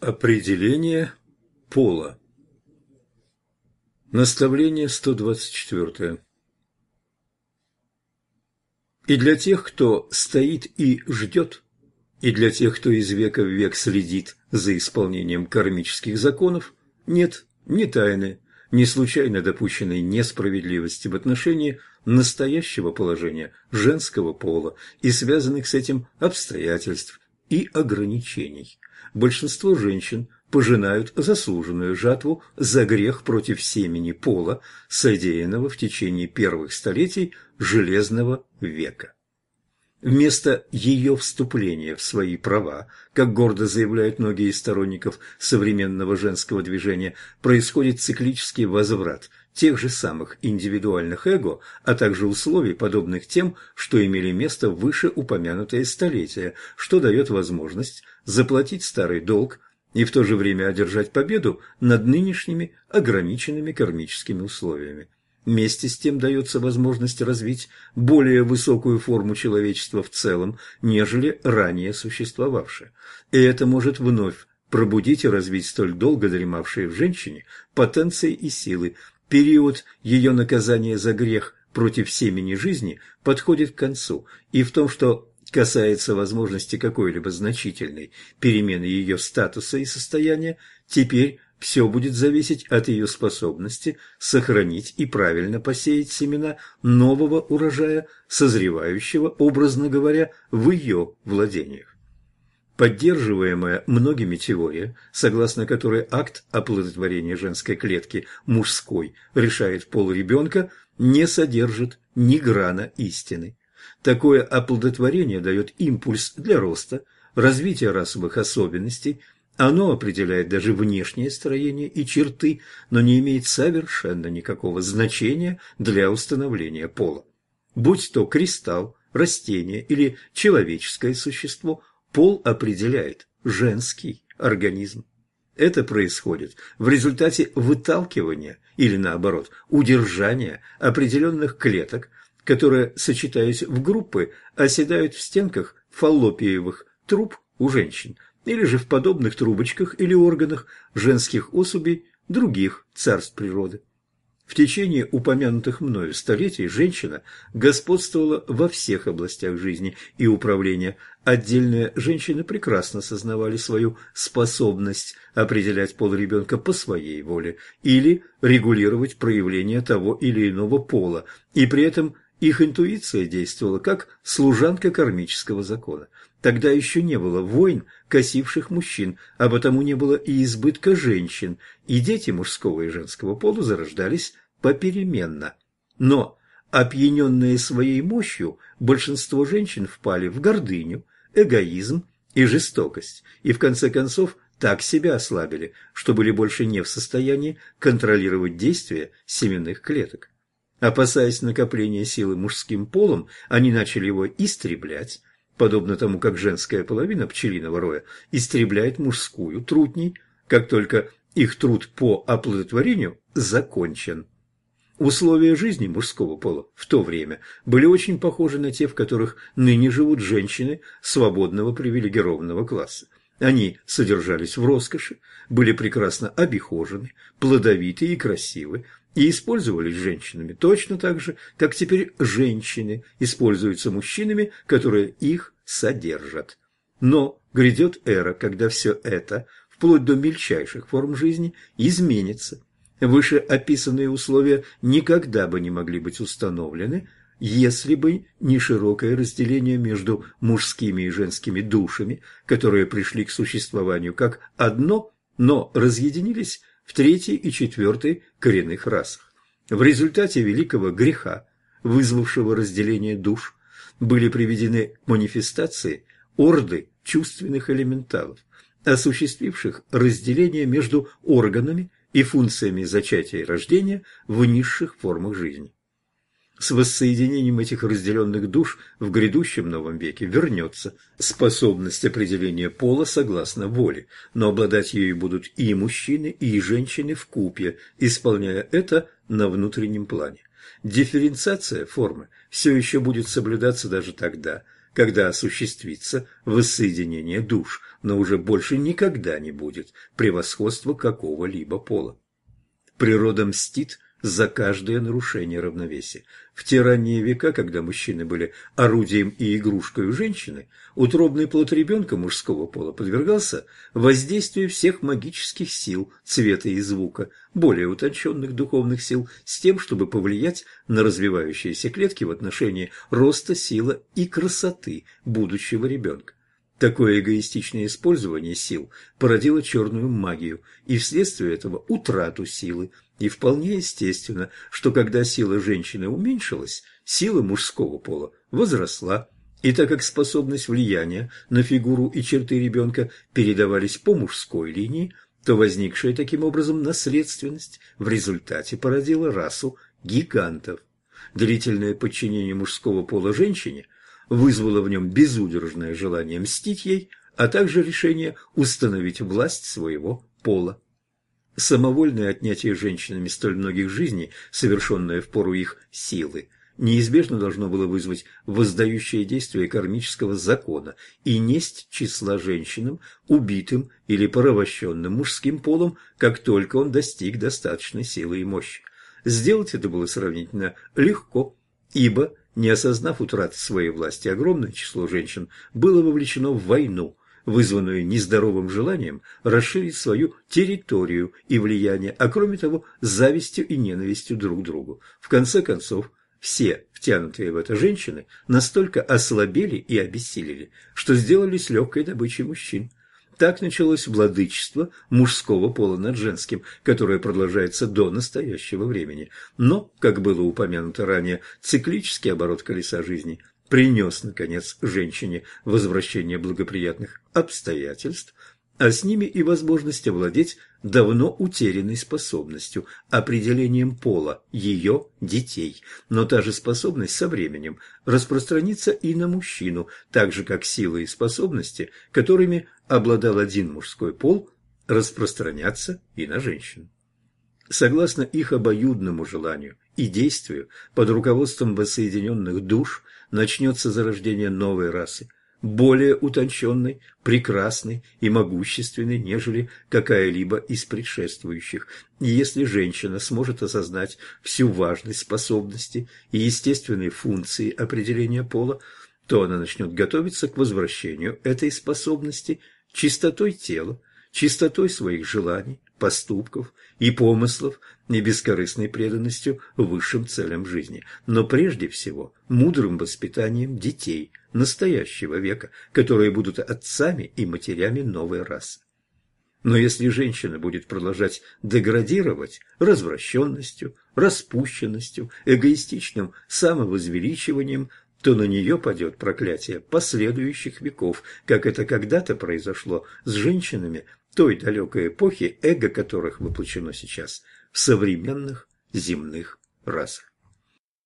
Определение пола. Наставление 124. И для тех, кто стоит и ждет, и для тех, кто из века в век следит за исполнением кармических законов, нет ни тайны, ни случайно допущенной несправедливости в отношении настоящего положения женского пола и связанных с этим обстоятельств и ограничений. Большинство женщин пожинают заслуженную жатву за грех против семени пола, содеянного в течение первых столетий Железного века. Вместо ее вступления в свои права, как гордо заявляют многие из сторонников современного женского движения, происходит циклический возврат тех же самых индивидуальных эго, а также условий, подобных тем, что имели место в вышеупомянутые столетия, что дает возможность заплатить старый долг и в то же время одержать победу над нынешними ограниченными кармическими условиями. Вместе с тем дается возможность развить более высокую форму человечества в целом, нежели ранее существовавшая. И это может вновь пробудить и развить столь долго дремавшие в женщине потенции и силы. Период ее наказания за грех против семени жизни подходит к концу, и в том, что касается возможности какой-либо значительной перемены ее статуса и состояния, теперь все будет зависеть от ее способности сохранить и правильно посеять семена нового урожая, созревающего, образно говоря, в ее владениях. Поддерживаемая многими теория, согласно которой акт оплодотворения женской клетки мужской решает пол ребенка, не содержит ни грана истины. Такое оплодотворение дает импульс для роста, развития расовых особенностей. Оно определяет даже внешнее строение и черты, но не имеет совершенно никакого значения для установления пола. Будь то кристалл, растение или человеческое существо, пол определяет женский организм. Это происходит в результате выталкивания или, наоборот, удержания определенных клеток, которые, сочетаясь в группы, оседают в стенках фаллопиевых труб у женщин, или же в подобных трубочках или органах женских особей других царств природы. В течение упомянутых мною столетий женщина господствовала во всех областях жизни и управления. Отдельные женщины прекрасно сознавали свою способность определять пол ребенка по своей воле или регулировать проявление того или иного пола, и при этом их интуиция действовала как служанка кармического закона. Тогда еще не было войн, косивших мужчин, а потому не было и избытка женщин, и дети мужского и женского пола зарождались попеременно. Но, опьяненные своей мощью, большинство женщин впали в гордыню, эгоизм и жестокость, и в конце концов так себя ослабили, что были больше не в состоянии контролировать действия семенных клеток. Опасаясь накопления силы мужским полом, они начали его истреблять, подобно тому, как женская половина пчелиного роя истребляет мужскую трутней, как только их труд по оплодотворению закончен. Условия жизни мужского пола в то время были очень похожи на те, в которых ныне живут женщины свободного привилегированного класса. Они содержались в роскоши, были прекрасно обихожены, плодовиты и красивы, и использовались женщинами точно так же, как теперь женщины используются мужчинами, которые их содержат. Но грядет эра, когда все это, вплоть до мельчайших форм жизни, изменится. Вышеописанные условия никогда бы не могли быть установлены, если бы не широкое разделение между мужскими и женскими душами, которые пришли к существованию как одно, но разъединились в третьей и четвертой коренных расах. В результате великого греха, вызвавшего разделение душ, были приведены к манифестации орды чувственных элементалов, осуществивших разделение между органами и функциями зачатия и рождения в низших формах жизни. С воссоединением этих разделенных душ в грядущем новом веке вернется способность определения пола согласно воле, но обладать ею будут и мужчины, и женщины вкупе, исполняя это на внутреннем плане. Дифференциация формы все еще будет соблюдаться даже тогда, когда осуществится воссоединение душ, но уже больше никогда не будет превосходства какого-либо пола. Природа мстит за каждое нарушение равновесия. В те ранние века, когда мужчины были орудием и игрушкой у женщины, утробный плод ребенка мужского пола подвергался воздействию всех магических сил, цвета и звука, более утонченных духовных сил, с тем, чтобы повлиять на развивающиеся клетки в отношении роста, силы и красоты будущего ребенка. Такое эгоистичное использование сил породило черную магию и вследствие этого утрату силы. И вполне естественно, что когда сила женщины уменьшилась, сила мужского пола возросла. И так как способность влияния на фигуру и черты ребенка передавались по мужской линии, то возникшая таким образом наследственность в результате породила расу гигантов. Длительное подчинение мужского пола женщине вызвало в нем безудержное желание мстить ей, а также решение установить власть своего пола. Самовольное отнятие женщинами столь многих жизней, совершенное в пору их силы, неизбежно должно было вызвать воздающее действие кармического закона и несть числа женщинам, убитым или порабощенным мужским полом, как только он достиг достаточной силы и мощи. Сделать это было сравнительно легко, ибо, не осознав утраты своей власти, огромное число женщин было вовлечено в войну, вызванную нездоровым желанием расширить свою территорию и влияние, а кроме того, завистью и ненавистью друг к другу. В конце концов, все втянутые в это женщины настолько ослабели и обессилели, что сделались легкой добычей мужчин. Так началось владычество мужского пола над женским, которое продолжается до настоящего времени. Но, как было упомянуто ранее, циклический оборот колеса жизни принес, наконец, женщине возвращение благоприятных обстоятельств, а с ними и возможность овладеть давно утерянной способностью, определением пола ее детей. Но та же способность со временем распространится и на мужчину, так же как силы и способности, которыми обладал один мужской пол, распространятся и на женщину. Согласно их обоюдному желанию и действию, под руководством воссоединенных душ начнется зарождение новой расы, более утонченной, прекрасной и могущественной, нежели какая-либо из предшествующих. И если женщина сможет осознать всю важность способности и естественные функции определения пола, то она начнет готовиться к возвращению этой способности чистотой тела, чистотой своих желаний, поступков и помыслов и бескорыстной преданностью высшим целям жизни, но прежде всего мудрым воспитанием детей настоящего века, которые будут отцами и матерями новой расы. Но если женщина будет продолжать деградировать развращенностью, распущенностью, эгоистичным самовозвеличиванием, то на нее падет проклятие последующих веков, как это когда-то произошло с женщинами той далекой эпохи, эго которых воплощено сейчас в современных земных расах.